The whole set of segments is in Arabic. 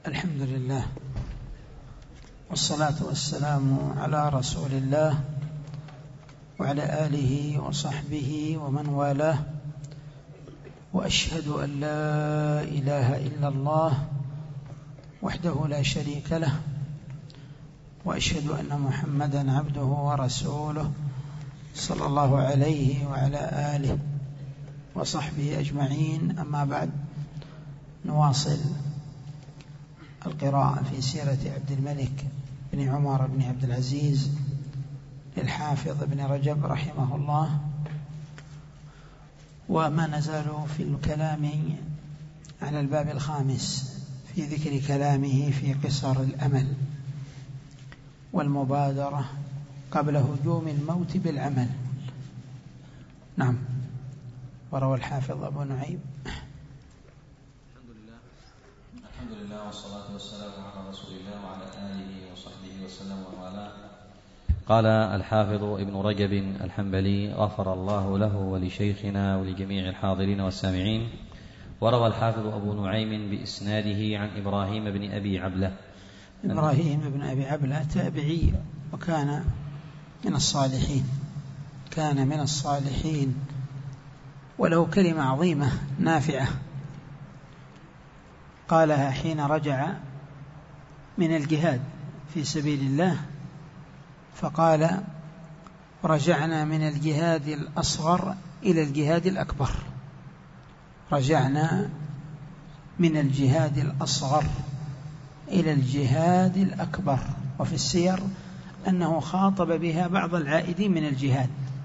الحمد لله والصلاة والسلام على رسول الله وعلى آله وصحبه ومن والاه، وأشهد أن لا إله إلا الله وحده لا شريك له، وأشهد أن محمدًا عبده ورسوله صلى الله عليه وعلى آله وصحبه أجمعين. أما بعد، نواصل القراءة في سيرة عبد الملك بن عمر بن عبد العزيز للحافظ ابن رجب رحمه الله، وما نزال في الكلام على الباب الخامس في ذكر كلامه في قصر الأمل والمبادرة قبل هجوم الموت بالعمل. نعم. وروى الحافظ أبو نعيم. الحمد لله والصلاة والسلام على رسول الله وعلى آله وصحبه وسلم وعلى. قال الحافظ ابن رجب الحنبلي غفر الله له ولشيخنا ولجميع الحاضرين والسامعين. وروى الحافظ أبو نعيم بإسناده عن إبراهيم بن أبي عبلة. إبراهيم بن أبي عبلة تابعي، وكان من الصالحين، كان من الصالحين، وله كلمة عظيمة نافعة قالها حين رجع من الجهاد في سبيل الله، فقال: رجعنا من الجهاد الأصغر إلى الجهاد الأكبر. رجعنا من الجهاد الأصغر إلى الجهاد الأكبر. وفي السير أنه خاطب بها بعض العائدين من الجهاد،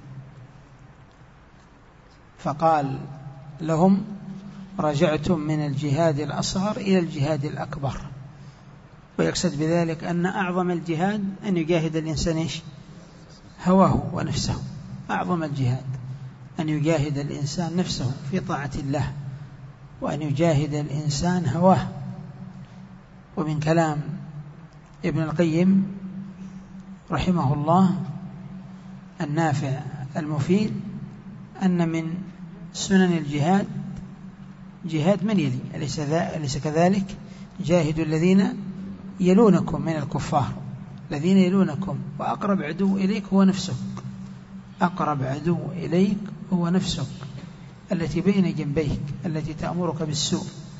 فقال لهم: رجعتم من الجهاد الأصغر إلى الجهاد الأكبر. ويقصد بذلك أن أعظم الجهاد أن يجاهد الإنسان هواه ونفسه. أعظم الجهاد أن يجاهد الإنسان نفسه في طاعة الله، وأن يجاهد الإنسان هواه. ومن كلام ابن القيم رحمه الله النافع المفيد أن من سنن الجهاد جهاد من يلي، أليس كذلك؟ جاهدوا الذين يلونكم من الكفار، الذين يلونكم، وأقرب عدو إليك هو نفسك. أقرب عدو إليك هو نفسك التي بين جنبيك، التي تأمرك بالسوء،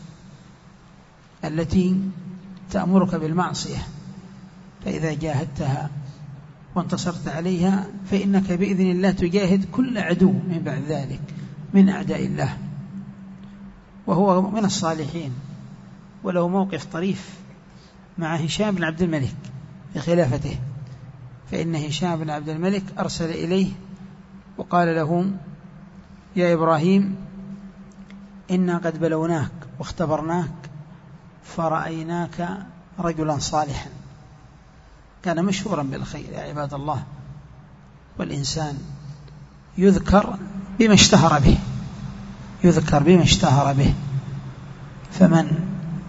التي تأمرك بالمعصية. فإذا جاهدتها وانتصرت عليها فإنك بإذن الله تجاهد كل عدو من بعد ذلك من أعداء الله. وهو من الصالحين، وله موقف طريف مع هشام بن عبد الملك في خلافته. فإن هشام بن عبد الملك أرسل إليه وقال له: يا إبراهيم، إنا قد بلوناك واختبرناك فرأيناك رجلا صالحا. كان مشهورا بالخير يا عباد الله، والإنسان يذكر بما اشتهر به، يذكر بما اشتهر به. فمن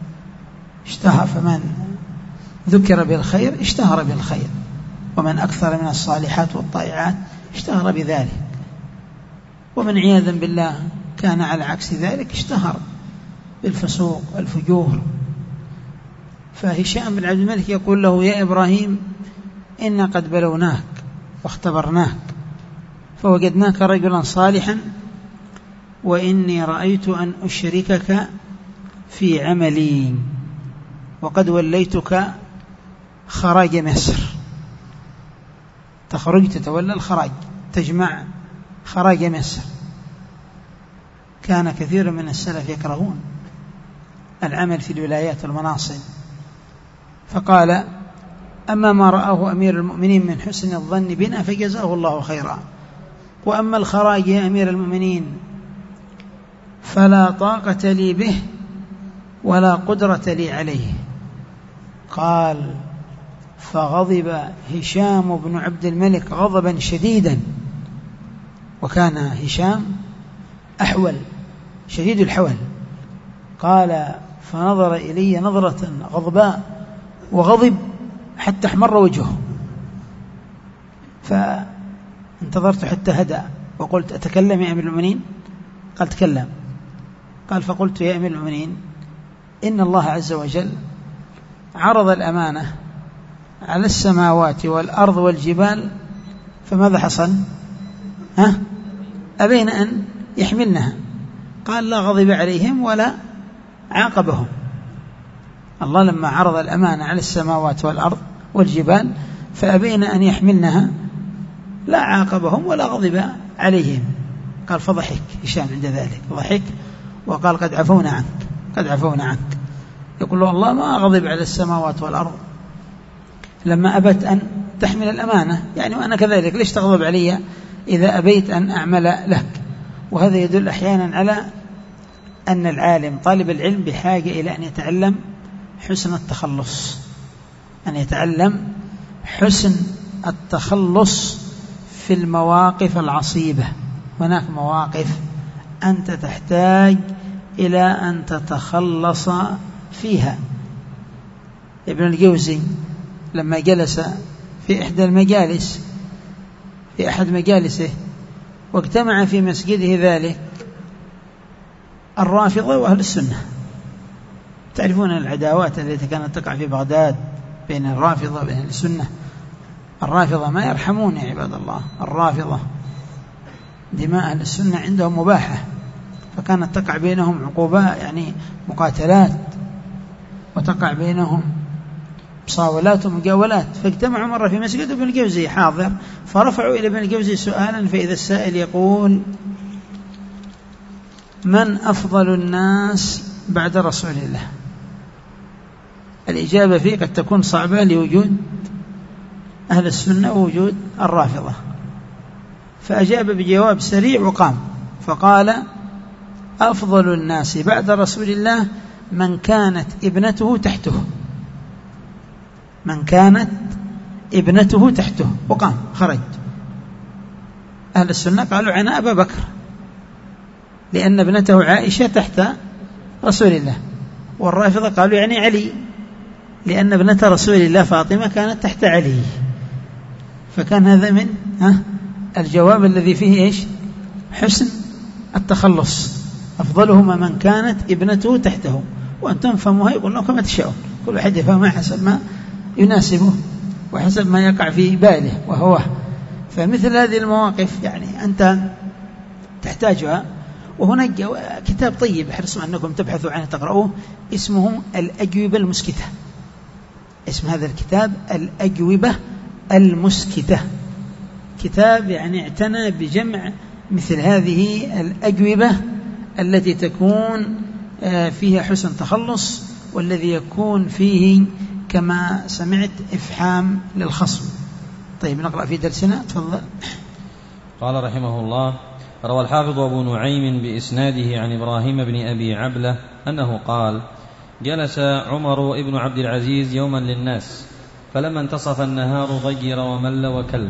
ذكر بالخير اشتهر بالخير، ومن أكثر من الصالحات والطائعات اشتهر بذلك، ومن عياذا بالله كان على عكس ذلك اشتهر بالفسوق والفجور. فهشام بن عبد الملك يقول له: يا إبراهيم، إنا قد بلوناك واختبرناك فوجدناك رجلا صالحا، وإني رأيت أن أشركك في عملي، وقد وليتك خراج مصر. تخرج تتولى الخراج، تجمع خراج مصر. كان كثير من السلف يكرهون العمل في الولايات والمناصب، فقال: أما ما رآه أمير المؤمنين من حسن الظن بنا فجزاه الله خيرا، وأما الخراج يا أمير المؤمنين فلا طاقة لي به ولا قدرة لي عليه. قال: فغضب هشام بن عبد الملك غضبا شديدا، وكان هشام أحول شديد الحول. قال: فنظر إلي نظرة غضباء وغضب حتى احمر وجهه، فانتظرت حتى هدأ وقلت: أتكلم يا أمير المؤمنين؟ قال: تكلم. قال: فقلت: يا أمير المؤمنين، إن الله عز وجل عرض الأمانة على السماوات والأرض والجبال فماذا حصل؟ أبين أن يحملنها. قال لا غضب عليهم ولا عاقبهم. الله لما عرض الأمانة على السماوات والأرض والجبال فأبين أن يحملنها لا عاقبهم ولا غضب عليهم. قال فضحك هشام عند ذلك، ضحك وقال قد عفونا عنك، قد عفونا عنك. يقول له الله ما غضب على السماوات والأرض لما أبت أن تحمل الأمانة، يعني وأنا كذلك ليش تغضب علي إذا أبيت أن أعمل لك؟ وهذا يدل أحيانا على أن العالم طالب العلم بحاجة إلى أن يتعلم حسن التخلص، أن يتعلم حسن التخلص في المواقف العصيبة. هناك مواقف أنت تحتاج إلى أن تتخلص فيها. ابن الجوزي لما جلس في إحدى المجالس، في أحد مجالسه، واجتمع في مسجده ذلك الرافضة وأهل السنة. تعرفون العداوات التي كانت تقع في بغداد بين الرافضة وبين أهل السنة. الرافضة ما يرحمون يا عباد الله، الرافضة دماء أهل السنة عندهم مباحة، فكانت تقع بينهم عقوبات، يعني مقاتلات، وتقع بينهم مصاولات ومجاولات. فاجتمعوا مرة في مسجد ابن الجوزي حاضر، فرفعوا إلى ابن الجوزي سؤالا، فإذا السائل يقول من أفضل الناس بعد رسول الله؟ الإجابة فيه قد تكون صعبة لوجود أهل السنة ووجود الرافضة، فأجاب بجواب سريع وقام فقال أفضل الناس بعد رسول الله من كانت ابنته تحته، من كانت ابنته تحته، وقام خرج. أهل السنة قالوا عنا أبا بكر لأن ابنته عائشة تحت رسول الله، والرافضة قالوا يعني علي لأن ابنة رسول الله فاطمة كانت تحت علي. فكان هذا من الجواب الذي فيه إيش؟ حسن التخلص. أفضلهما من كانت ابنته تحته، وأنتم فهموها يقول لكم ما تشاءون، كل واحد يفهمها حسب ما يناسبه وحسب ما يقع في باله وهو. فمثل هذه المواقف يعني أنت تحتاجها. وهناك كتاب طيب احرصوا أنكم تبحثوا عنه تقرأوه، اسمه الأجوبة المسكتة. اسم هذا الكتاب الأجوبة المسكتة، كتاب يعني اعتنى بجمع مثل هذه الأجوبة التي تكون فيها حسن تخلص، والذي يكون فيه كما سمعت إفحام للخصم. طيب نقرأ في درسنا، تفضل. قال رحمه الله: روى الحافظ أبو نعيم بإسناده عن إبراهيم بن أبي عبلة أنه قال: جلس عمر بن عبد العزيز يوما للناس، فلما انتصف النهار ضجر ومل وكل،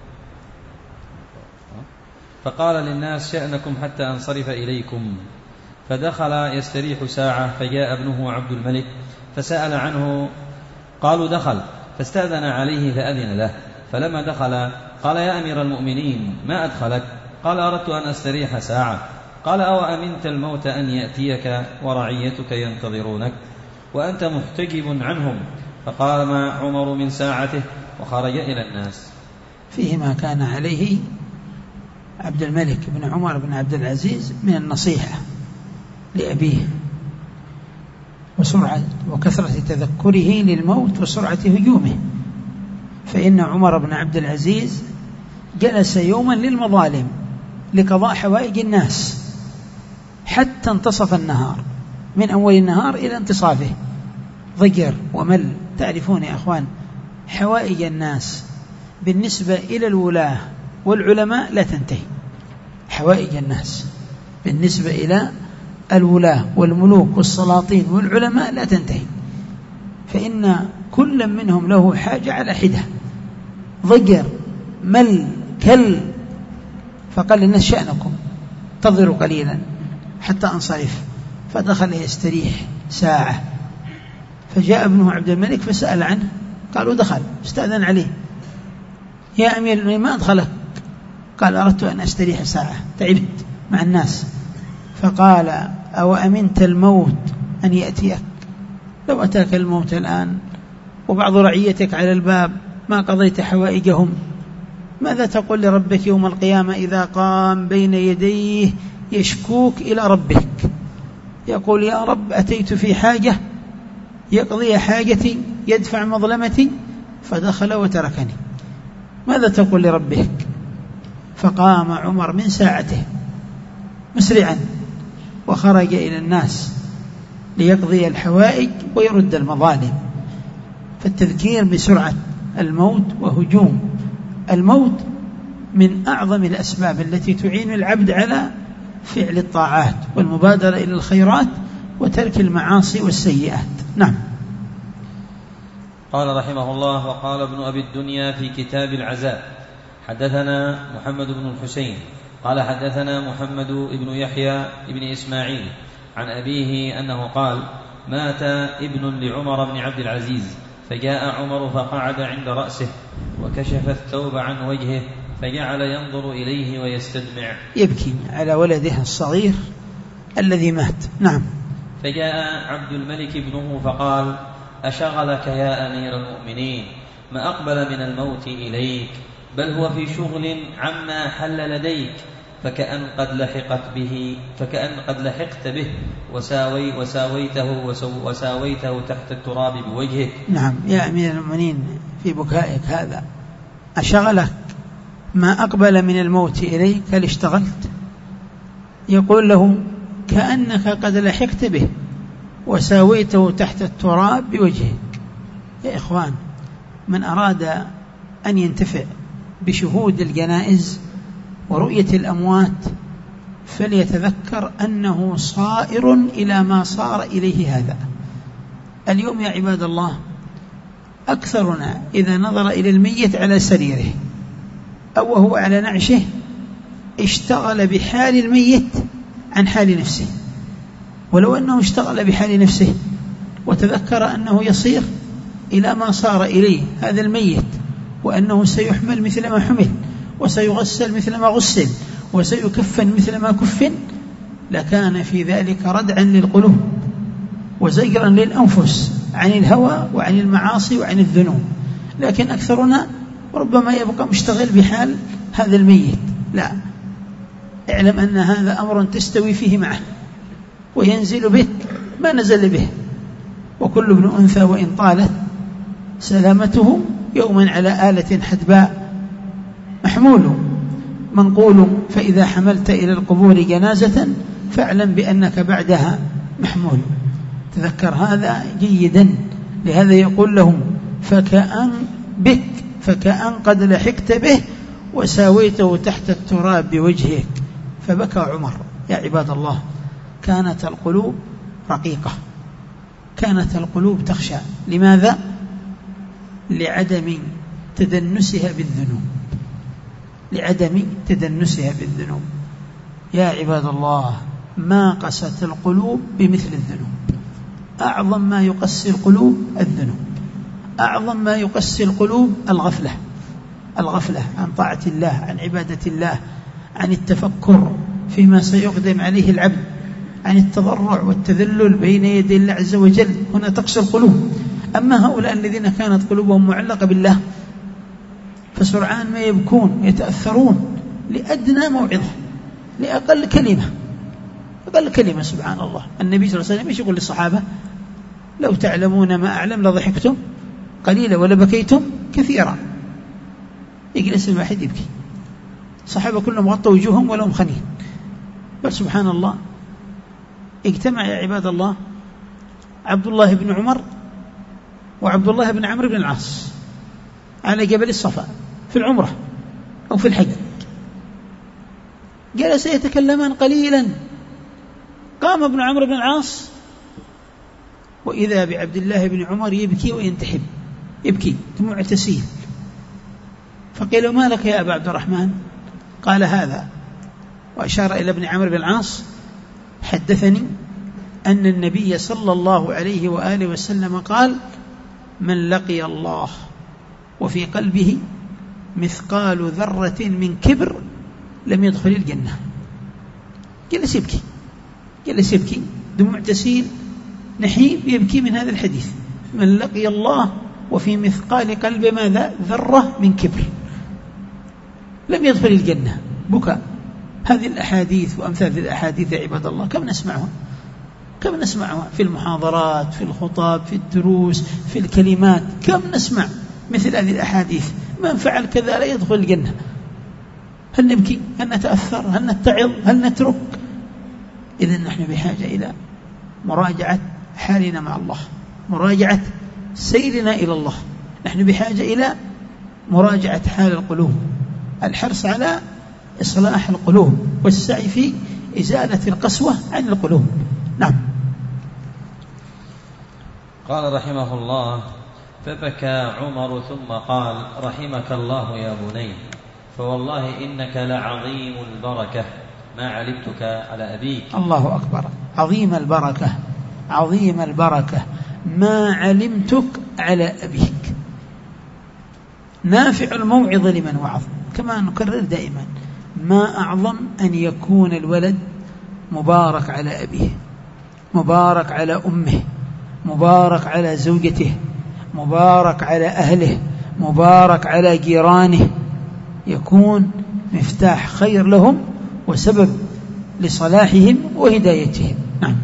فقال للناس: شأنكم حتى أنصرف إليكم. فدخل يستريح ساعة، فجاء ابنه عبد الملك فسأل عنه، قالوا دخل، فاستأذن عليه فأذن له. فلما دخل قال: يا أمير المؤمنين ما أدخلك؟ قال: أردت أن أستريح ساعة. قال: أو أمنت الموت أن يأتيك ورعيتك ينتظرونك وأنت محتجب عنهم؟ فقام عمر من ساعته وخرج إلى الناس. فيه ما كان عليه عبد الملك بن عمر بن عبد العزيز من النصيحة لأبيه، وسرعة وكثرة تذكره للموت وسرعة هجومه. فإن عمر بن عبد العزيز جلس يوما للمظالم لقضاء حوائج الناس حتى انتصف النهار، من أول النهار إلى انتصافه، ضجر ومل. تعرفون يا أخوان حوائج الناس بالنسبة إلى الولاة والعلماء لا تنتهي. حوائج الناس بالنسبة إلى الولاة والملوك والسلاطين والعلماء لا تنتهي، فإن كل منهم له حاجة على حدة. ضجر مل كل، فقال للناس: شأنكم انتظروا قليلا حتى أنصرف. فدخل يستريح ساعة، فجاء ابنه عبد الملك فسأل عنه، قالوا دخل، استأذن عليه: يا أمير المؤمنين ما أدخلك؟ قال: أردت أن أستريح ساعة، تعبت مع الناس. فقال: أو أمنت الموت أن يأتيك؟ لو أتاك الموت الآن وبعض رعيتك على الباب ما قضيت حوائجهم، ماذا تقول لربك يوم القيامة إذا قام بين يديه يشكوك إلى ربك، يقول يا رب أتيت في حاجة يقضي حاجتي يدفع مظلمتي فدخل وتركني، ماذا تقول لربك؟ فقام عمر من ساعته مسرعا وخرج إلى الناس ليقضي الحوائج ويرد المظالم. فالتذكير بسرعة الموت وهجوم الموت من أعظم الأسباب التي تعين العبد على فعل الطاعات والمبادرة إلى الخيرات وترك المعاصي والسيئات. نعم. قال رحمه الله: وقال ابن أبي الدنيا في كتاب العزاء: حدثنا محمد بن الحسين قال حدثنا محمد بن يحيى بن إسماعيل عن أبيه أنه قال: مات ابن لعمر بن عبد العزيز فجاء عمر فقعد عند رأسه وكشف الثوب عن وجهه فجعل ينظر إليه ويستدمع، يبكي على ولده الصغير الذي مات. نعم. فجاء عبد الملك ابنه فقال: أشغلك يا أمير المؤمنين؟ ما أقبل من الموت إليك، بل هو في شغل عما حل لديك، فكأن قد لحقت به وساويته تحت التراب بوجهك. نعم يا أمير المؤمنين، في بكائك هذا أشغلك ما أقبل من الموت إليك؟ هل اشتغلت؟ يقول له كأنك قد لحقت به وساويته تحت التراب بوجهك. يا إخوان، من أراد أن ينتفع بشهود الجنائز ورؤية الأموات فليتذكر أنه صائر إلى ما صار إليه هذا اليوم. يا عباد الله، أكثرنا إذا نظر إلى الميت على سريره أو وهو على نعشه اشتغل بحال الميت عن حال نفسه، ولو أنه اشتغل بحال نفسه وتذكر أنه يصير إلى ما صار إليه هذا الميت، وأنه سيحمل مثل ما حمل، وسيغسل مثل ما غسل، وسيكفن مثل ما كفن، لكان في ذلك ردعا للقلوب وزجرا للأنفس عن الهوى وعن المعاصي وعن الذنوب. لكن أكثرنا ربما يبقى مشتغل بحال هذا الميت. لا، اعلم أن هذا أمر تستوي فيه معه وينزل بك ما نزل به، وكل ابن أنثى وإن طالت سلامته يوما على آلة حدباء محمول منقول، فإذا حملت إلى القبور جنازة فاعلم بأنك بعدها محمول. تذكر هذا جيدا. لهذا يقول له فكأن قد لحقت به وساويته تحت التراب بوجهك. فبكى عمر. يا عباد الله، كانت القلوب رقيقة، كانت القلوب تخشى. لماذا؟ لعدم تدنسها بالذنوب، لعدم تدنسها بالذنوب. يا عباد الله، ما قست القلوب بمثل الذنوب. أعظم ما يقسي القلوب الذنوب، أعظم ما يقسي القلوب الغفلة عن طاعة الله، عن عبادة الله، عن التفكر فيما سيقدم عليه العبد، عن التضرع والتذلل بين يدي الله عز وجل. هنا تقسى القلوب. أما هؤلاء الذين كانت قلوبهم معلقة بالله فسرعان ما يبكون، يتأثرون لأدنى موعظة، لأقل كلمة، أقل كلمة. سبحان الله، النبي صلى الله عليه وسلم ايش يقول للصحابة؟ لو تعلمون ما أعلم لضحكتم قليلا ولبكيتم كثيرا. يجلس الواحد يبكي، الصحابة كلهم غطوا وجوههم ولهم خنين، بل سبحان الله اجتمع يا عباد الله عبد الله بن عمر وعبد الله بن عمرو بن العاص على جبل الصفا في العمرة أو في الحج، جلس يتكلمان قليلا. قام ابن عمرو بن العاص وإذا بعبد الله بن عمر يبكي وينتحب، يبكي دموع تسيل. فقيل ما لك يا أبا عبد الرحمن؟ قال هذا، وأشار إلى ابن عمرو بن العاص: حدثني أن النبي صلى الله عليه وآله وسلم قال: من لقي الله وفي قلبه مثقال ذرة من كبر لم يدخل الجنة. جلس يبكي دموع تسيل، نحيب يبكي من هذا الحديث: من لقي الله وفي مثقال قلب ماذا؟ ذرة من كبر لم يدخل الجنة. بكى. هذه الأحاديث وأمثال الأحاديث يا عباد الله كم نسمعها في المحاضرات، في الخطاب، في الدروس، في الكلمات، كم نسمع مثل هذه الأحاديث: من فعل كذا لا يدخل الجنة. هل نبكي؟ هل نتأثر؟ هل نتعظ؟ هل نترك؟ إذن نحن بحاجة إلى مراجعة حالنا مع الله، مراجعة سيرنا إلى الله. نحن بحاجة إلى مراجعة حال القلوب، الحرص على إصلاح القلوب والسعي في إزالة القسوة عن القلوب. نعم. قال رحمه الله: فبكى عمر ثم قال: رحمك الله يا بني، فوالله إنك لعظيم البركة، ما علمتك على أبيك. الله أكبر. عظيم البركة، عظيم البركة، ما علمتك على أبيك. نافع الموعظ لمن وعظ. كما نكرر دائما: ما أعظم أن يكون الولد مبارك على أبيه، مبارك على أمه، مبارك على زوجته، مبارك على أهله، مبارك على جيرانه، يكون مفتاح خير لهم وسبب لصلاحهم وهدايتهم. نعم.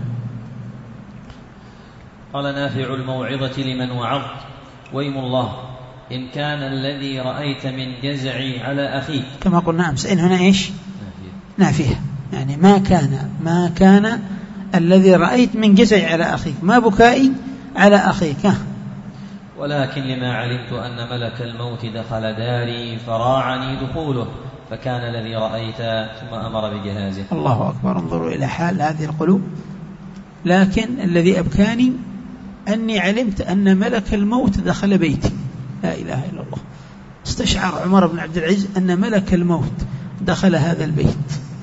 قال: نافع الموعظة لمن وعظت، ويم الله إن كان الذي رأيت من جزعي على أخيك. كما قلنا أمس، إن هنا إيش؟ نافية، يعني ما كان الذي رأيت من جزعي على أخيك، ما بكائي على أخيك. ولكن لما علمت أن ملك الموت دخل داري فراعني دخوله، فكان الذي رأيت، ثم أمر بجهازه. الله أكبر. انظروا إلى حال هذه القلوب. لكن الذي أبكاني أني علمت أن ملك الموت دخل بيتي. لا إله إلا الله. استشعر عمر بن عبد العزيز أن ملك الموت دخل هذا البيت.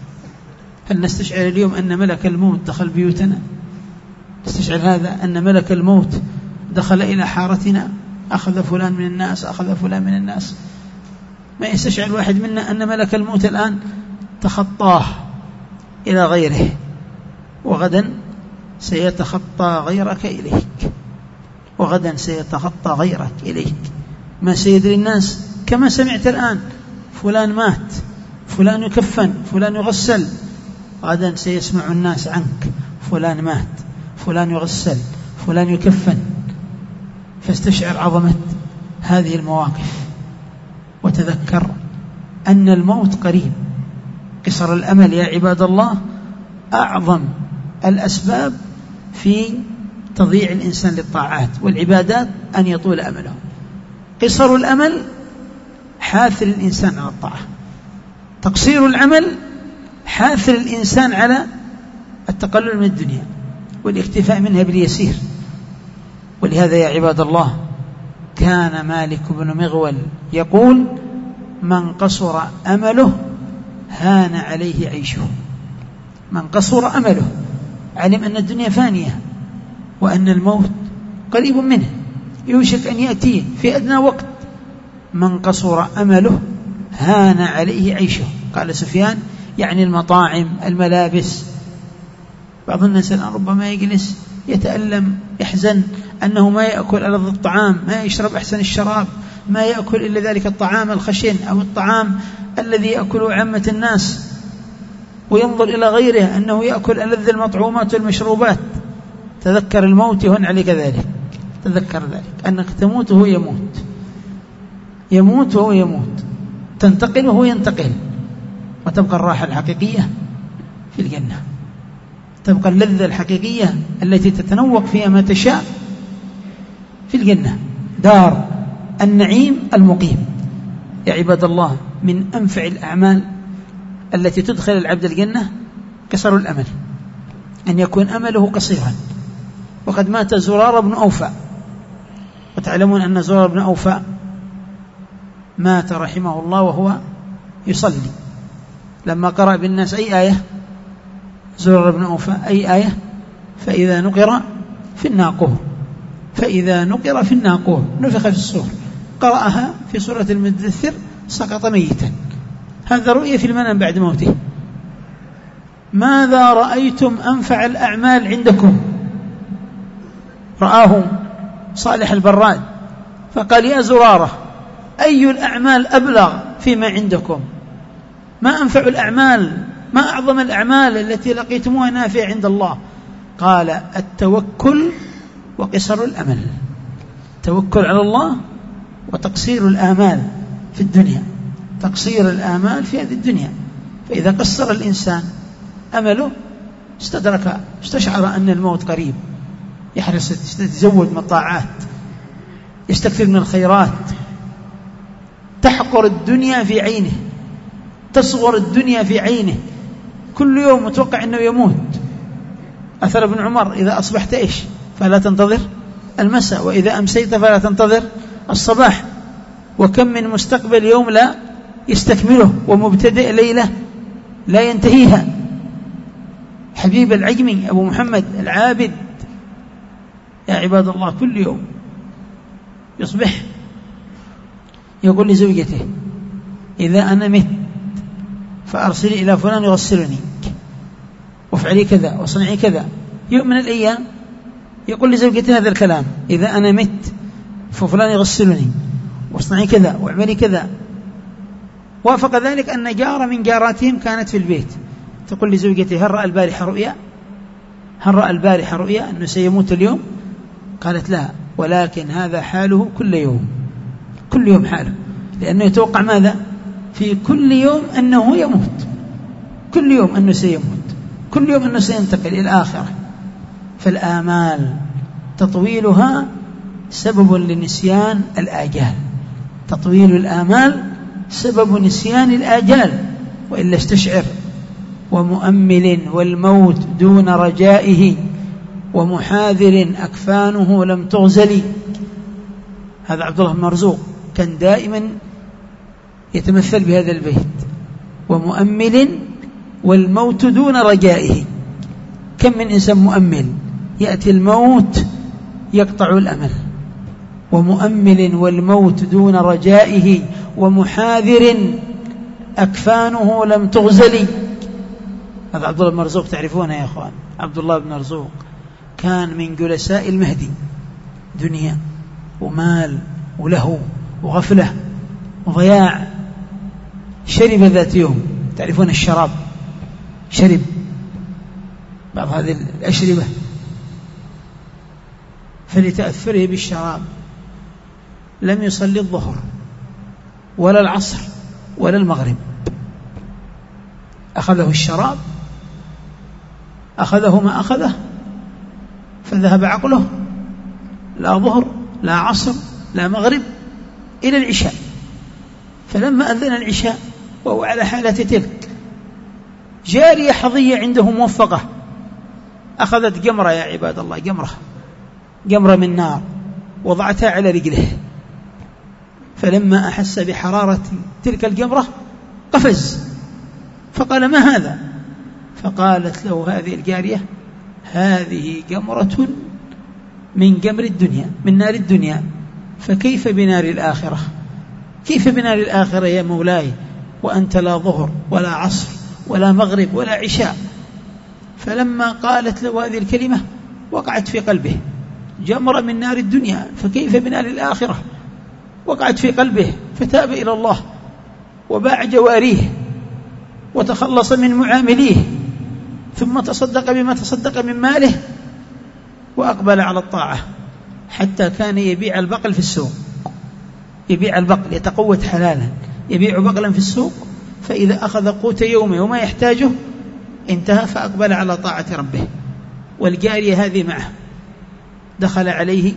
هل نستشعر اليوم أن ملك الموت دخل بيوتنا؟ نستشعر هذا، أن ملك الموت دخل إلى حارتنا، أخذ فلان من الناس، أخذ فلان من الناس. ما يستشعر واحد منا أن ملك الموت الآن تخطاه إلى غيره، وغدا سيتخطى غيرك إليك، وغدا سيتخطى غيرك إليك. ما سيدري الناس كما سمعت الآن: فلان مات، فلان يكفن، فلان يغسل. غدا سيسمع الناس عنك: فلان مات، فلان يغسل، فلان يكفن. فاستشعر عظمة هذه المواقف، وتذكر أن الموت قريب. قصر الأمل يا عباد الله أعظم الأسباب في تضييع الإنسان للطاعات والعبادات، أن يطول أمله. قصر الأمل حاثر الإنسان على الطاعة، تقصير العمل حاثر الإنسان على التقلل من الدنيا والاكتفاء منها باليسير. ولهذا يا عباد الله كان مالك بن مغول يقول: من قصر أمله هان عليه عيشه. من قصر أمله علم أن الدنيا فانية وأن الموت قريب منه، يوشك أن يأتيه في أدنى وقت. من قصر أمله هان عليه عيشه. قال سفيان: يعني المطاعم، الملابس. بعض الناس الآن ربما يجلس يتألم، يحزن أنه ما يأكل ألذ الطعام، ما يشرب أحسن الشراب، ما يأكل إلا ذلك الطعام الخشن أو الطعام الذي يأكله عامة الناس، وينظر إلى غيره أنه يأكل ألذ المطعومات والمشروبات. تذكر الموت يهون عليك ذلك. تذكر ذلك، أنك تموت وهو يموت، يموت وهو يموت، تنتقل وهو ينتقل، وتبقى الراحة الحقيقية في الجنة، تبقى اللذة الحقيقية التي تتنوق فيها ما تشاء في الجنة، دار النعيم المقيم. يا عباد الله من أنفع الأعمال التي تدخل العبد الجنة قصر الأمل، أن يكون أمله قصيرا. وقد مات زرار بن أوفى، وتعلمون أن زرار بن أوفى مات رحمه الله وهو يصلي، لما قرأ بالناس أي آية؟ زرار بن أوفى أي آية؟ فإذا نقر في الناقور، فإذا نقر في الناقور نفخ في الصور. قرأها في سورة المدثر سقط ميتا. هذا رؤية في المنام بعد موته. ماذا رأيتم أنفع الأعمال عندكم؟ رآه صالح البراد فقال يا زرارة أي الأعمال أبلغ فيما عندكم؟ ما أنفع الأعمال، ما أعظم الأعمال التي لقيتموها نافعة عند الله؟ قال التوكل وقصر الأمل. التوكل على الله وتقصير الآمال في الدنيا، تقصير الآمال في هذه الدنيا. فإذا قصر الإنسان أمله استدرك، استشعر أن الموت قريب، يحرص يتزود من الطاعات، يستكثر من الخيرات. تحقر الدنيا في عينه، تصغر الدنيا في عينه، كل يوم متوقع أنه يموت. أثر ابن عمر إذا أصبحت إيش فلا تنتظر المساء، وإذا أمسيت فلا تنتظر الصباح. وكم من مستقبل يوم لا يستكمله، ومبتدئ ليلة لا ينتهيها. حبيب العجمي أبو محمد العابد يا عباد الله كل يوم يصبح يقول لزوجته إذا أنا مت فأرسلي إلى فلان يغسلني، وافعلي كذا واصنعي كذا. يوم من الأيام يقول لزوجته هذا الكلام، إذا أنا مت ففلان يغسلني واصنعي كذا واعملي كذا. وافق ذلك أن جارة من جاراتهم كانت في البيت تقول لزوجته هل رأى البارحة رؤيا؟ هل رأى البارحة رؤيا أنه سيموت اليوم؟ قالت لا، ولكن هذا حاله كل يوم، كل يوم حاله، لأنه يتوقع ماذا؟ في كل يوم أنه يموت، كل يوم أنه سيموت، كل يوم أنه سينتقل إلى الآخرة. فالآمال تطويلها سبب لنسيان الآجال، تطويل الآمال سبب نسيان الآجال. وإلا استشعر ومؤمل والموت دون رجائه، ومحاذر أكفانه لم تغزل. هذا عبد الله بن مرزوق كان دائما يتمثل بهذا البيت، ومؤمل والموت دون رجائه. كم من إنسان مؤمل يأتي الموت يقطع الأمل، ومؤمل والموت دون رجائه، ومحاذر أكفانه لم تغزل. هذا عبد الله بن مرزوق تعرفونه يا أخوان. عبد الله بن مرزوق كان من جلساء المهدي، دنيا ومال وله وغفلة وضياع. شرب ذات يوم، تعرفون الشراب، شرب بعض هذه الأشربة فلتأثره بالشراب لم يصلي الظهر ولا العصر ولا المغرب. أخذه الشراب، أخذه ما أخذه، فذهب عقله، لا ظهر لا عصر لا مغرب إلى العشاء. فلما أذن العشاء وهو على حالة تلك، جارية حظية عنده موفقة أخذت جمرة يا عباد الله، جمرة من نار، وضعتها على رجله. فلما أحس بحرارة تلك الجمرة قفز، فقال ما هذا؟ فقالت له هذه الجارية هذه جمرة من جمر الدنيا، من نار الدنيا، فكيف بنار الآخرة؟ كيف بنار الآخرة يا مولاي وأنت لا ظهر ولا عصر ولا مغرب ولا عشاء؟ فلما قالت له هذه الكلمة وقعت في قلبه، جمرة من نار الدنيا فكيف بنار الآخرة؟ وقعت في قلبه، فتاب إلى الله وباع جواريه وتخلص من معامليه، ثم تصدق بما تصدق من ماله وأقبل على الطاعة، حتى كان يبيع البقل في السوق، يبيع البقل يتقوت حلالا، يبيع بقلا في السوق، فإذا أخذ قوت يومه وما يحتاجه انتهى، فأقبل على طاعة ربه. والجارية هذه معه. دخل عليه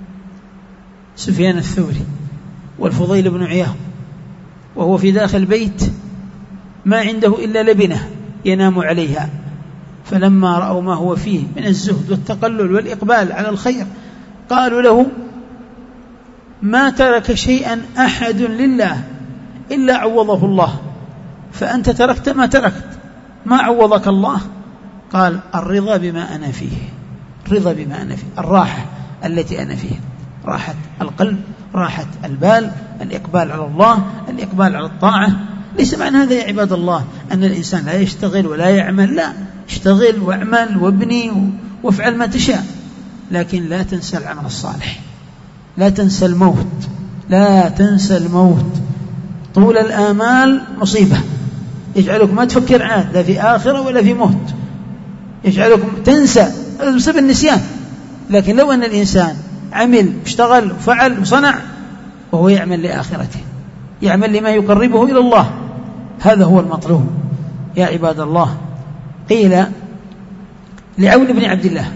سفيان الثوري والفضيل بن عياض وهو في داخل البيت، ما عنده إلا لبنة ينام عليها. فلما رأوا ما هو فيه من الزهد والتقلل والإقبال على الخير قالوا له ما ترك شيئا أحد لله إلا عوضه الله، فأنت تركت ما تركت، ما عوضك الله؟ قال الرضا بما أنا فيه، الرضا بما أنا فيه، الراحة التي أنا فيها، راحة القلب، راحة البال، الإقبال على الله، الإقبال على الطاعة. ليس معنى هذا يا عباد الله أن الإنسان لا يشتغل ولا يعمل، لا، اشتغل واعمل وابني وافعل ما تشاء، لكن لا تنسى العمل الصالح، لا تنسى الموت، لا تنسى الموت. طول الآمال مصيبة، يجعلك ما تفكر عاد لا في آخرة ولا في موت، يجعلك تنسى بسبب النسيان. لكن لو أن الإنسان عمل اشتغل وفعل وصنع وهو يعمل لآخرته، يعمل لما يقربه إلى الله، هذا هو المطلوب يا عباد الله. قيل لعون بن عبد الله: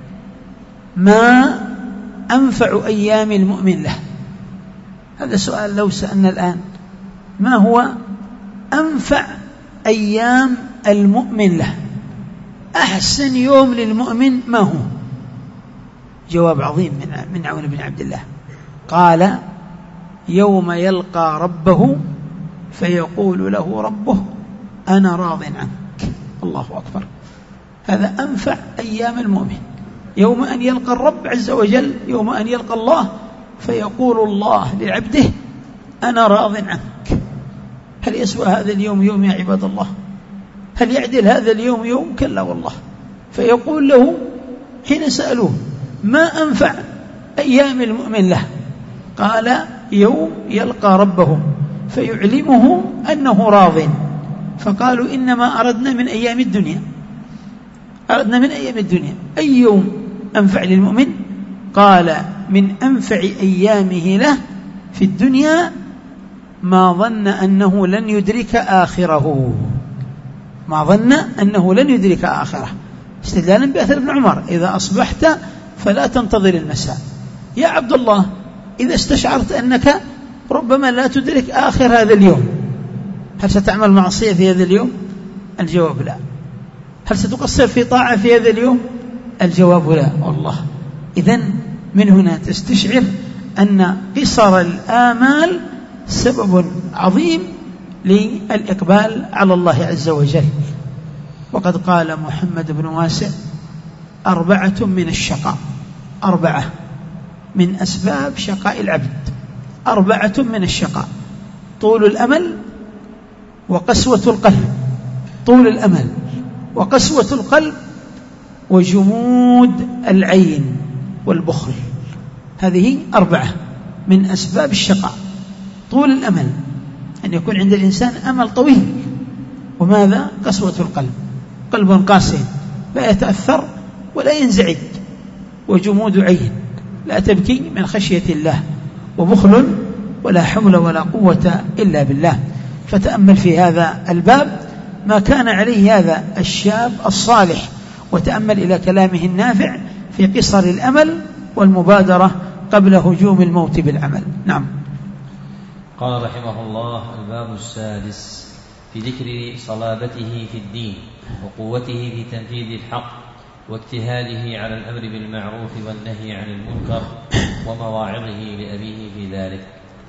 ما أنفع أيام المؤمن له؟ هذا سؤال لو سألنا الآن ما هو أنفع أيام المؤمن له، أحسن يوم للمؤمن ما هو؟ جواب عظيم من عون بن عبد الله، قال: يوم يلقى ربه فيقول له ربه أنا راض عنك. الله أكبر، هذا أنفع أيام المؤمن، يوم أن يلقى الرب عز وجل، يوم أن يلقى الله فيقول الله لعبده أنا راض عنك. هل يسوى هذا اليوم يوم يا عباد الله؟ هل يعدل هذا اليوم يوم؟ كلا والله. فيقول له حين سألوه ما أنفع أيام المؤمن له؟ قال: يوم يلقى ربه فيعلمه أنه راض. فقالوا: إنما أردنا من أيام الدنيا، أردنا من أيام الدنيا. أي يوم أنفع للمؤمن؟ قال: من أنفع أيامه له في الدنيا ما ظن أنه لن يدرك آخره، ما ظن أنه لن يدرك آخره، استدلالا بأثر ابن عمر: إذا أصبحت فلا تنتظر المساء. يا عبد الله، إذا استشعرت أنك ربما لا تدرك آخر هذا اليوم، هل ستعمل معصية في هذا اليوم؟ الجواب لا. هل ستقصر في طاعة في هذا اليوم؟ الجواب لا والله. إذن من هنا تستشعر أن قصر الآمال سبب عظيم للإقبال على الله عز وجل. وقد قال محمد بن واسع: 4 من الشقاء، 4 من أسباب شقاء العبد، 4 من الشقاء: طول الأمل وقسوة القلب، طول الأمل وقسوة القلب وجمود العين والبخل. هذه 4 من أسباب الشقاء. طول الأمل، أن يكون عند الإنسان أمل طويل، وماذا؟ قسوة القلب، قلب قاسي لا يتأثر ولا ينزعج، وجمود عين لا تبكي من خشية الله، وبخل ولا حول ولا قوة إلا بالله. فتأمل في هذا الباب ما كان عليه هذا الشاب الصالح، وتأمل إلى كلامه النافع في قصر الأمل والمبادرة قبل هجوم الموت بالعمل. نعم. قال رحمه الله: الباب السادس في ذكر صلابته في الدين وقوته في تنفيذ الحق واجتهاده على الأمر بالمعروف والنهي عن المنكر ومواعظه لأبيه في ذلك.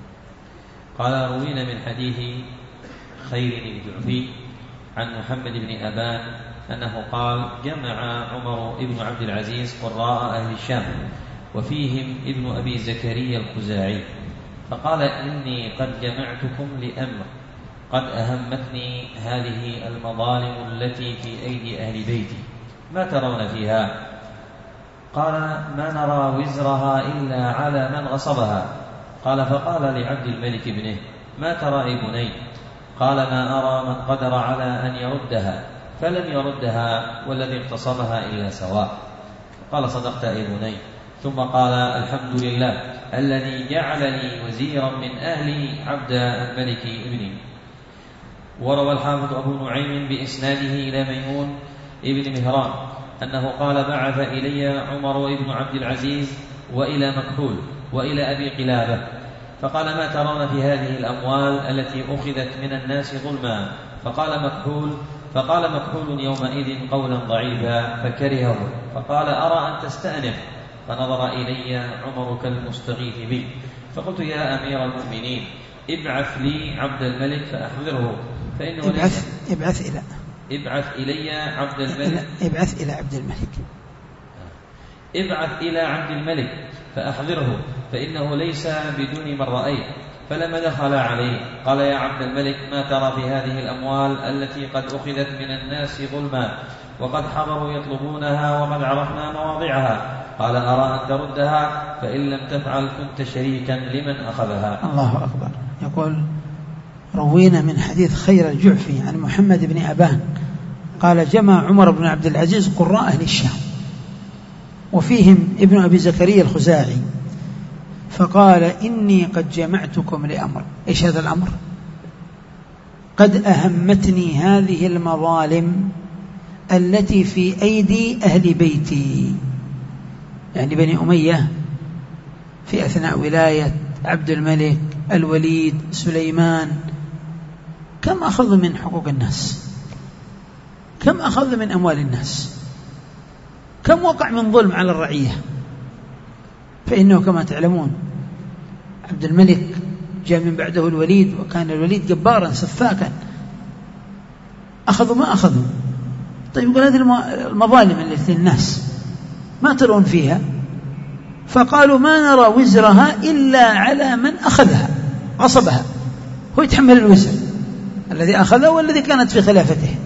قال: روينا من حديث خير الجعفي عن محمد بن أبان أنه قال: جمع عمر بن عبد العزيز قراء أهل الشام وفيهم ابن أبي زكريا الخزاعي، فقال: إني قد جمعتكم لأمر قد أهمتني هذه المظالم التي في أيدي أهل بيتي، ما ترون فيها؟ قال: ما نرى وزرها إلا على من غصبها. قال: فقال لعبد الملك ابنه: ما ترى يا بني؟ قال: ما أرى من قدر على أن يردها فلم يردها والذي اغتصبها إلا سواء. قال: صدقت يا بني. ثم قال: الحمد لله الذي جعلني وزيرا من أهل عبد الملك ابني. وروى الحافظ أبو نعيم بإسناده إلى ميمون ابن مهران أنه قال: بعث إلي عمر بن عبد العزيز وإلى مكحول وإلى أبي قلابة، فقال: ما ترون في هذه الأموال التي أخذت من الناس ظلما؟ فقال مكحول يومئذ قولا ضعيفا فكرهه، فقال: أرى أن تستأنف. فنظر إلي عمر كالمستغيث بي، فقلت: يا أمير المؤمنين، ابعث لي عبد الملك فأحضره، فإنه ابعث إلي عبد الملك، ابعث إلى عبد الملك، ابعث إلى عبد الملك فأحضره، فإنه ليس بدون من رأيت. فلما دخل عليه قال: يا عبد الملك، ما ترى في هذه الأموال التي قد أخذت من الناس ظلما وقد حضروا يطلبونها وقد عرفنا مواضعها؟ قال: أرى أن تردها، فإن لم تفعل كنت شريكا لمن أخذها. الله أكبر. يقول روينا من حديث خير الجعفي عن محمد بن أبان قال جمع عمر بن عبد العزيز قراء أهل الشام وفيهم ابن أبي زكريا الخزاعي فقال إني قد جمعتكم لأمر. إيش هذا الأمر؟ قد أهمتني هذه المظالم التي في أيدي أهل بيتي، يعني بني أمية في أثناء ولاية عبد الملك، الوليد، سليمان، كم أخذ من حقوق الناس، كم أخذ من أموال الناس، كم وقع من ظلم على الرعية. فإنه كما تعلمون عبد الملك جاء من بعده الوليد، وكان الوليد جبارا سفاكا، أخذوا ما أخذوا. طيب يقول هذه المظالم التي الناس ما ترون فيها، فقالوا ما نرى وزرها إلا على من أخذها غصبها، هو يتحمل الوزر الذي أخذها والذي كانت في خلافته.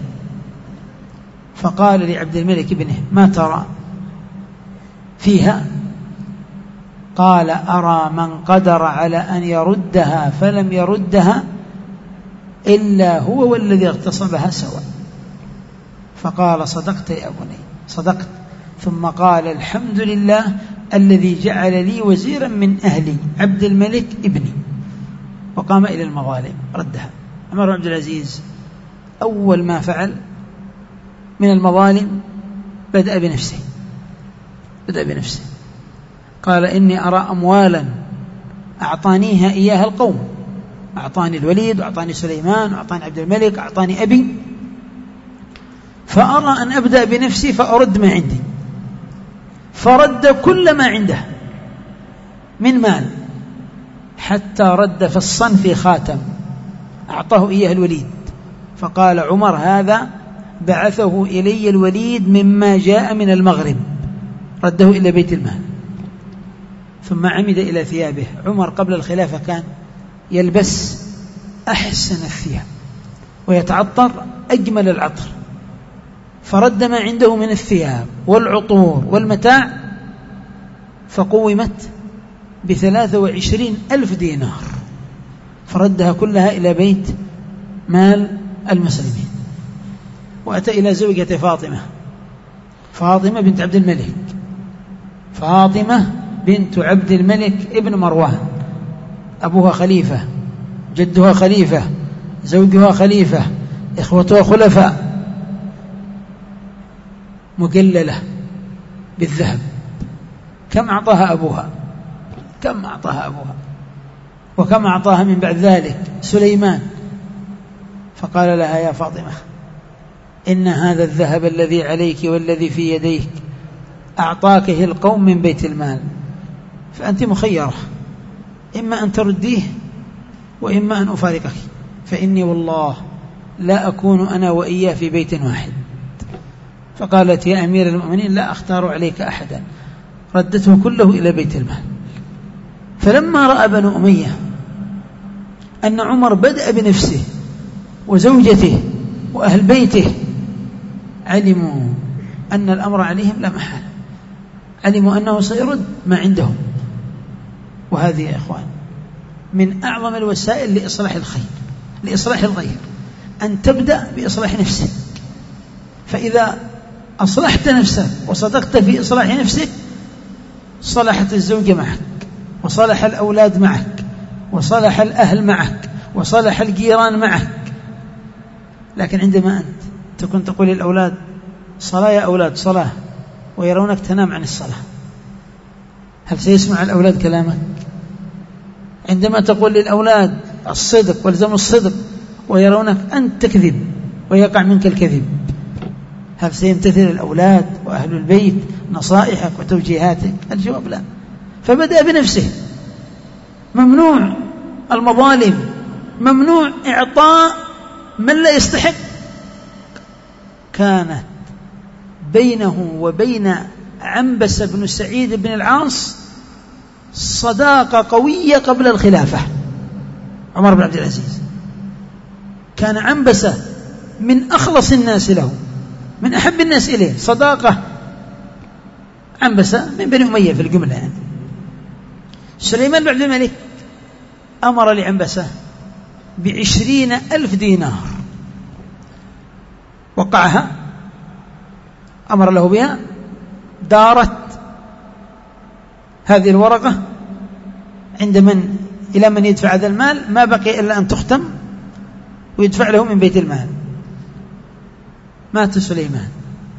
فقال لعبد الملك ابنه ما ترى فيها؟ قال أرى من قدر على أن يردها فلم يردها إلا هو والذي اغتصبها سواء. فقال صدقت يا بني صدقت. ثم قال الحمد لله الذي جعل لي وزيرا من أهلي عبد الملك ابني، وقام إلى المظالم ردها. عمر بن عبد العزيز أول ما فعل من المظالم بدأ بنفسه قال إني أرى أموالا أعطانيها إياها القوم، أعطاني الوليد وأعطاني سليمان وأعطاني عبد الملك وأعطاني أبي، فأرى أن أبدأ بنفسي فأرد ما عندي. فرد كل ما عنده من مال، حتى رد في الصنف خاتم أعطاه إياه الوليد، فقال عمر هذا بعثه إلي الوليد مما جاء من المغرب، رده إلى بيت المال. ثم عمد إلى ثيابه. عمر قبل الخلافة كان يلبس أحسن الثياب ويتعطر أجمل العطر، فرد ما عنده من الثياب والعطور والمتاع فقومت ب23,000 دينار، فردها كلها إلى بيت مال المسلمين. وأتى إلى زوجة فاطمة بنت عبد الملك، فاطمة بنت عبد الملك ابن مروان، أبوها خليفة، جدها خليفة، زوجها خليفة، إخوتها خلفاء، مجللة بالذهب. كم أعطاها أبوها، وكم أعطاها من بعد ذلك سليمان. فقال لها يا فاطمة إن هذا الذهب الذي عليك والذي في يديك أعطاكه القوم من بيت المال، فأنت مخيرة، إما أن ترديه وإما أن أفارقك، فإني والله لا أكون أنا وإياه في بيت واحد. فقالت يا أمير المؤمنين لا أختار عليك أحدا، ردته كله إلى بيت المال. فلما رأى بنو أمية أن عمر بدأ بنفسه وزوجته وأهل بيته، علموا أن الأمر عليهم لا محالة، علموا أنه سيرد ما عندهم. وهذه يا إخوان من أعظم الوسائل لإصلاح الغير، أن تبدأ بإصلاح نفسك. فإذا أصلحت نفسك وصدقت في إصلاح نفسك صلحت الزوجة معك، وصلح الأولاد معك، وصلح الأهل معك، وصلح الجيران معك. لكن عندما أنت تكون تقول للأولاد صلاة يا أولاد صلاة، ويرونك تنام عن الصلاة، هل سيسمع الأولاد كلامك؟ عندما تقول للأولاد الصدق والزموا الصدق، ويرونك أنت تكذب ويقع منك الكذب، هل سيمتثل الأولاد وأهل البيت نصائحك وتوجيهاتك؟ الجواب لا. فبدأ بنفسه. ممنوع المظالم، ممنوع إعطاء من لا يستحق. كانت بينه وبين عنبس بن سعيد بن العاص صداقة قوية قبل الخلافة. عمر بن عبد العزيز كان عنبسة من أخلص الناس له، من أحب الناس إليه، صداقة. عنبسة من بني أمية في الجملة يعني. سليمان بن عبد الملك أمر لعنبسة ب20,000 دينار وقعها، أمر له بها، دارت هذه الورقة عند من إلى من يدفع هذا المال، ما بقي إلا أن تختم ويدفع له من بيت المال. مات سليمان،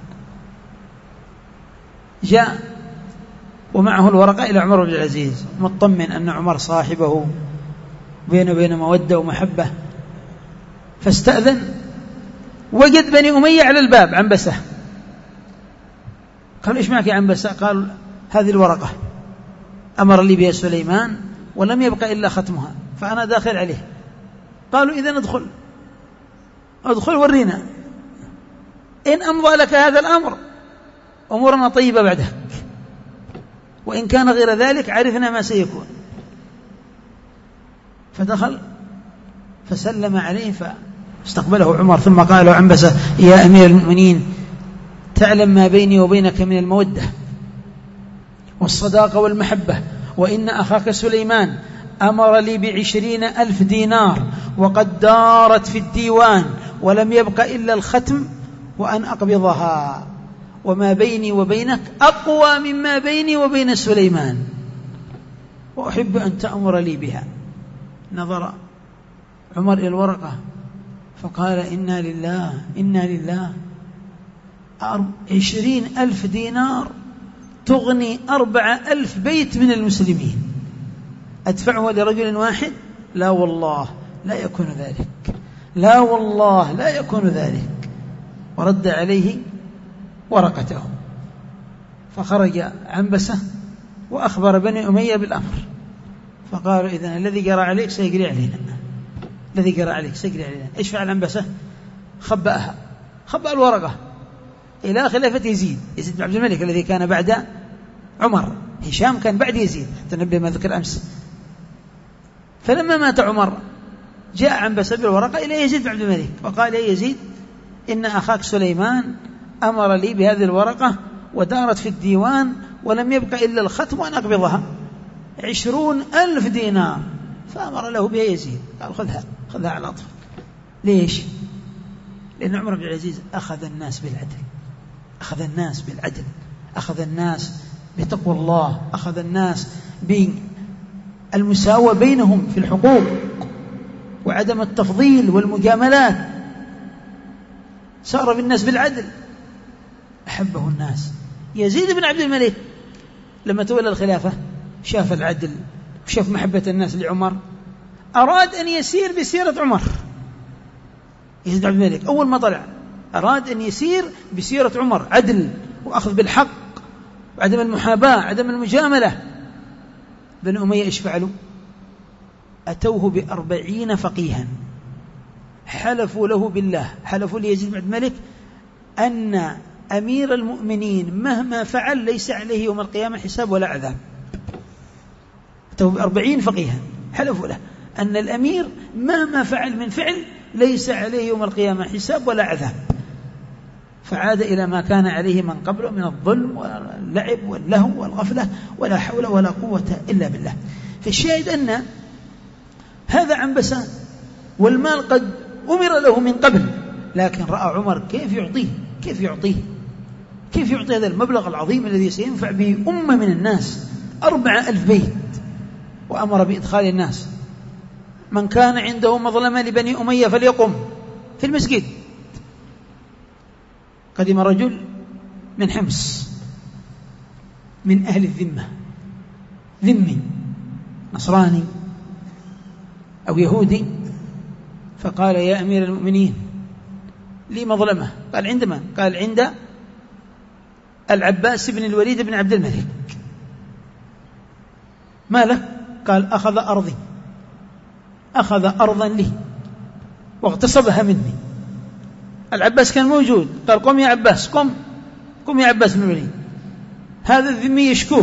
جاء ومعه الورقة إلى عمر بن العزيز مطمن أن عمر صاحبه بينه وبين مودة ومحبة، فاستأذن، وجد بني أمية على الباب، عنبسة. قال: إيش معك يا عنبسة؟ قال: هذه الورقة أمر لي بها سليمان ولم يبقى إلا ختمها، فأنا داخل عليه. قالوا: إذن ادخل ورينا، إن أمضى لك هذا الأمر أمورنا طيبة بعدك، وإن كان غير ذلك عرفنا ما سيكون. فدخل فسلم عليه فاستقبله عمر، ثم قال له عنبسة: يا أمير المؤمنين، تعلم ما بيني وبينك من المودة والصداقة والمحبة، وإن أخاك سليمان أمر لي ب20,000 دينار وقد دارت في الديوان ولم يبق إلا الختم وأن أقبضها، وما بيني وبينك أقوى مما بيني وبين سليمان، وأحب أن تأمر لي بها. نظر عمر إلى الورقة فقال: إنا لله إنا لله، 20,000 دينار تغني 4,000 بيت من المسلمين، أدفعها لرجل واحد؟ لا والله لا يكون ذلك، لا والله لا يكون ذلك. ورد عليه ورقته، فخرج عنبسة وأخبر بني أمية بالأمر، فقالوا: إذن الذي جرى عليك سيجري علينا، الذي جرى عليك سيجري علينا. إيش فعل عنبسة؟ خبأ الورقة إلى خلافة يزيد بن عبد الملك الذي كان بعد عمر. هشام كان بعد يزيد، حتى نبه ما ذكر أمس. فلما مات عمر جاء عنبسة بالورقة إلى يزيد بن عبد الملك وقال: يا يزيد، إن أخاك سليمان أمر لي بهذه الورقة ودارت في الديوان ولم يبق إلا الختم وأن أقبضها، 20,000 دينار. فأمر له بها يزيد، قال: خذها على أطفال. ليش؟ لأن عمر بن العزيز أخذ الناس بالعدل، أخذ الناس بتقوى الله، أخذ الناس بالمساواة بينهم في الحقوق وعدم التفضيل والمجاملات، سار بالناس بالعدل، أحبه الناس. يزيد بن عبد الملك لما تولى الخلافة شاف العدل وشاف محبة الناس لعمر، أراد أن يسير بسيرة عمر. يزيد بن عبد الملك أول ما طلع أراد أن يسير بسيرة عمر، عدل وأخذ بالحق وعدم المحاباة، عدم المجاملة. بن أمية إيش فعلوا؟ أتوه ب40 فقيها، حلفوا له بالله، حلفوا ليزيد بن عبد الملك أن أمير المؤمنين مهما فعل ليس عليه يوم القيامة حساب ولا عذاب. أتوه ب40 فقيها حلفوا له أن الأمير مهما فعل من فعل ليس عليه يوم القيامة حساب ولا عذاب. فعاد إلى ما كان عليه من قبله من الظلم واللعب واللهو والغفلة، ولا حول ولا قوة إلا بالله. فالشاهد أن هذا عنبسة والمال قد أمر له من قبل، لكن رأى عمر كيف يعطيه هذا المبلغ العظيم الذي سينفع به أمة من الناس، 4,000 بيت، وأمر بإدخال الناس. من كان عنده مظلمة لبني أمية فليقم في المسجد. قدم رجل من حمص من أهل الذمة، ذمي نصراني أو يهودي، فقال: يا أمير المؤمنين، لي مظلمة. قال: عند من؟ قال: عند العباس بن الوليد بن عبد الملك. ما له؟ قال: أخذ أرضا لي واغتصبها مني. العباس كان موجود، قال: قم يا عباس، قم يا عباس بن الوليد، هذا الذمي يشكوك.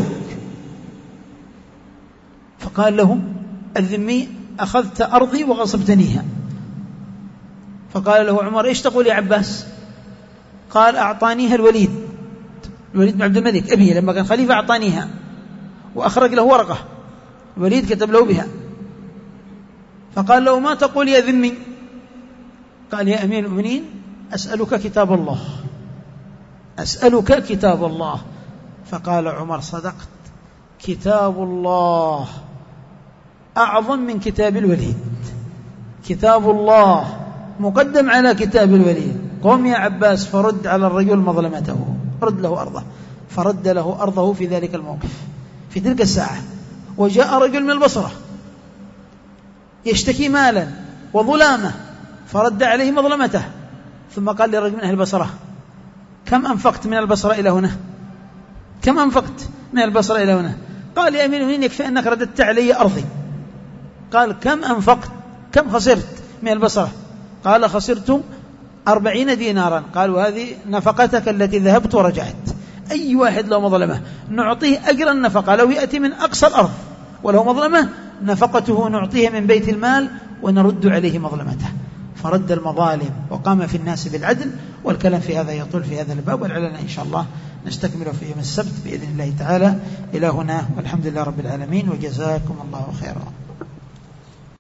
فقال له الذمي: أخذت أرضي وغصبتنيها. فقال له عمر: إيش تقول يا عباس؟ قال: أعطانيها الوليد بن عبد الملك أبي لما كان خليفة، أعطانيها وأخرج له ورقة الوليد كتب له بها، فقال له: ما تقول يا ذمي؟ قال: يا أمير المؤمنين، أسألك كتاب الله، أسألك كتاب الله. فقال عمر: صدقت، كتاب الله أعظم من كتاب الوليد، كتاب الله مقدم على كتاب الوليد. قم يا عباس فرد على الرجل مظلمته، رد له أرضه. فرد له أرضه في ذلك الموقف، في تلك الساعة. وجاء رجل من البصرة يشتكي مالا وظلامة، فرد عليه مظلمته. ثم قال للرجل من أهل البصرة: كم أنفقت من البصرة إلى هنا؟ كم أنفقت من البصرة إلى هنا؟ قال: يا أمير المؤمنين، يكفي أنك رددت علي أرضي. قال: كم أنفقت؟ كم خسرت من البصرة؟ قال: خسرت 40 دينارا. قال: وهذه نفقتك التي ذهبت ورجعت. أي واحد له مظلمة نعطيه أجر النفقة، لو يأتي من أقصى الأرض وله مظلمة نفقته نعطيه من بيت المال ونرد عليه مظلمته. فرد المظالم وقام في الناس بالعدل. والكلام في هذا يطول في هذا الباب، ولعلنا إن شاء الله نستكمل في يوم السبت بإذن الله تعالى. إلى هنا، والحمد لله رب العالمين، وجزاكم الله خيرا.